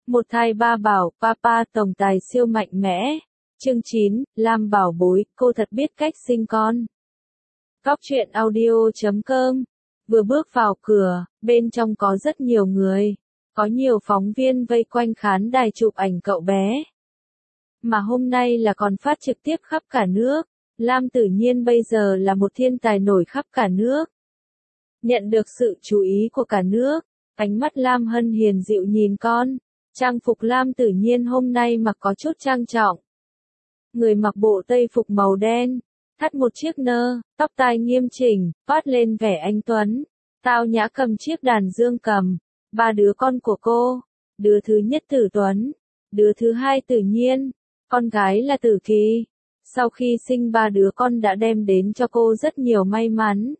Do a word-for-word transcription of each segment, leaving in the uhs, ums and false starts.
Một thai ba bảo, papa tổng tài siêu mạnh mẽ. Chương chín, Lam bảo bối, cô thật biết cách sinh con. Cóc truyện audio chấm com. Vừa bước vào cửa, bên trong có rất nhiều người. Có nhiều phóng viên vây quanh khán đài chụp ảnh cậu bé. Mà hôm nay là còn phát trực tiếp khắp cả nước. Lam Tử Nhiên bây giờ là một thiên tài nổi khắp cả nước. Nhận được sự chú ý của cả nước, ánh mắt Lam Hân hiền dịu nhìn con. Trang phục Lam Tử Nhiên hôm nay mặc có chút trang trọng. Người mặc bộ tây phục màu đen, thắt một chiếc nơ, tóc tai nghiêm chỉnh, toát lên vẻ anh tuấn. Tao nhã cầm chiếc đàn dương cầm. Ba đứa con của cô, đứa thứ nhất Tử Tuấn, đứa thứ hai Tử Nhiên, con gái là Tử Kỳ. Sau khi sinh ba đứa con đã đem đến cho cô rất nhiều may mắn.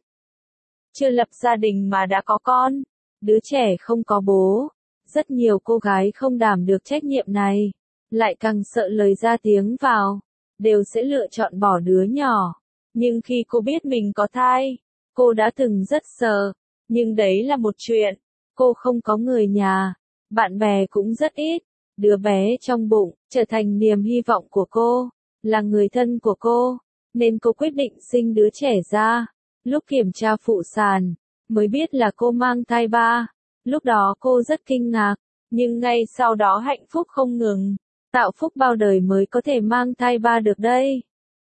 Chưa lập gia đình mà đã có con, đứa trẻ không có bố. Rất nhiều cô gái không đảm được trách nhiệm này, lại càng sợ lời ra tiếng vào, đều sẽ lựa chọn bỏ đứa nhỏ. Nhưng khi cô biết mình có thai, cô đã từng rất sợ, nhưng đấy là một chuyện. Cô không có người nhà, bạn bè cũng rất ít, đứa bé trong bụng trở thành niềm hy vọng của cô, là người thân của cô, nên cô quyết định sinh đứa trẻ ra. Lúc kiểm tra phụ sản, mới biết là cô mang thai ba. Lúc đó cô rất kinh ngạc, nhưng ngay sau đó hạnh phúc không ngừng. Tạo phúc bao đời mới có thể mang thai ba được đây.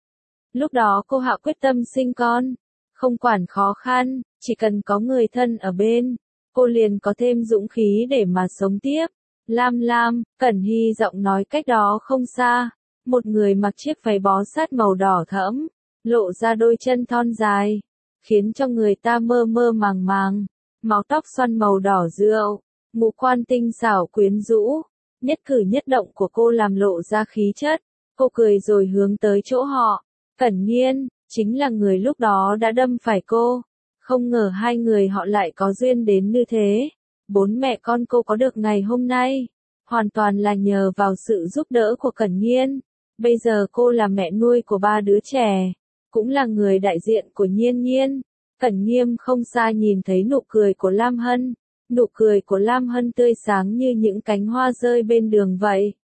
Lúc đó cô hạ quyết tâm sinh con, không quản khó khăn, chỉ cần có người thân ở bên, cô liền có thêm dũng khí để mà sống tiếp. Lam Lam, Cẩn Hy giọng nói cách đó không xa, một người mặc chiếc váy bó sát màu đỏ thẫm, lộ ra đôi chân thon dài, khiến cho người ta mơ mơ màng màng. Mái tóc xoăn màu đỏ rượu, ngũ quan tinh xảo quyến rũ, nhất cử nhất động của cô làm lộ ra khí chất. Cô cười rồi hướng tới chỗ họ. Cẩn Nhiên, chính là người lúc đó đã đâm phải cô. Không ngờ hai người họ lại có duyên đến như thế. Bốn mẹ con cô có được ngày hôm nay, hoàn toàn là nhờ vào sự giúp đỡ của Cẩn Nhiên. Bây giờ cô là mẹ nuôi của ba đứa trẻ, cũng là người đại diện của Nhiên Nhiên. Cẩn Nghiêm không xa nhìn thấy nụ cười của Lam Hân, nụ cười của Lam Hân tươi sáng như những cánh hoa rơi bên đường vậy.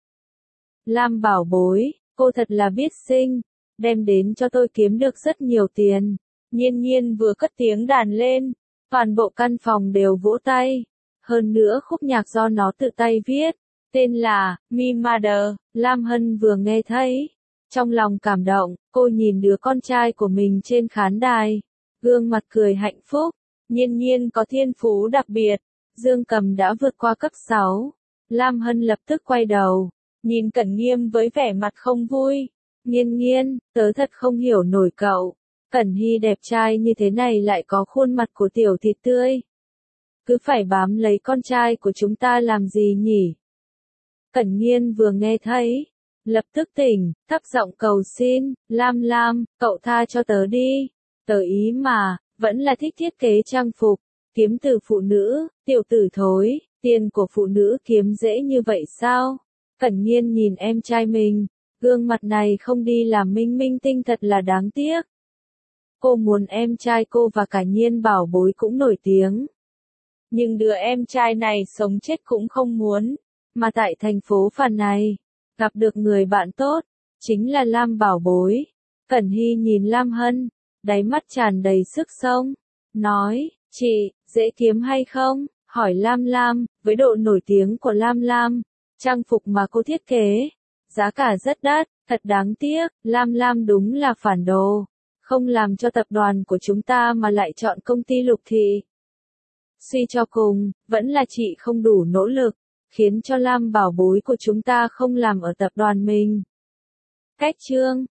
Lam bảo bối, cô thật là biết sinh, đem đến cho tôi kiếm được rất nhiều tiền. Nhiên Nhiên vừa cất tiếng đàn lên, toàn bộ căn phòng đều vỗ tay. Hơn nữa khúc nhạc do nó tự tay viết, tên là Me Mother. Lam Hân vừa nghe thấy, trong lòng cảm động, cô nhìn đứa con trai của mình trên khán đài. Gương mặt cười hạnh phúc, Nhiên Nhiên có thiên phú đặc biệt, dương cầm đã vượt qua cấp sáu. Lam Hân lập tức quay đầu, nhìn Cẩn Nghiêm với vẻ mặt không vui. Nhiên Nhiên, tớ thật không hiểu nổi cậu. Cẩn Hy đẹp trai như thế này lại có khuôn mặt của tiểu thịt tươi. Cứ phải bám lấy con trai của chúng ta làm gì nhỉ? Cẩn Nhiên vừa nghe thấy, lập tức tỉnh, thấp giọng cầu xin, Lam Lam, cậu tha cho tớ đi. Tớ ý mà, vẫn là thích thiết kế trang phục, kiếm từ phụ nữ, tiểu tử thối, tiền của phụ nữ kiếm dễ như vậy sao? Cẩn Nhiên nhìn em trai mình, gương mặt này không đi làm minh minh tinh thật là đáng tiếc. Cô muốn em trai cô và cả Nhiên bảo bối cũng nổi tiếng. Nhưng đứa em trai này sống chết cũng không muốn, mà tại thành phố Phàn này, gặp được người bạn tốt, chính là Lam bảo bối. Cẩn Hy nhìn Lam Hân, đáy mắt tràn đầy sức sống, nói, chị, dễ kiếm hay không? Hỏi Lam Lam, với độ nổi tiếng của Lam Lam, trang phục mà cô thiết kế, giá cả rất đắt, thật đáng tiếc. Lam Lam đúng là phản đồ, không làm cho tập đoàn của chúng ta mà lại chọn công ty Lục Thị. Suy cho cùng, vẫn là chị không đủ nỗ lực, khiến cho Lam bảo bối của chúng ta không làm ở tập đoàn mình. Cách chương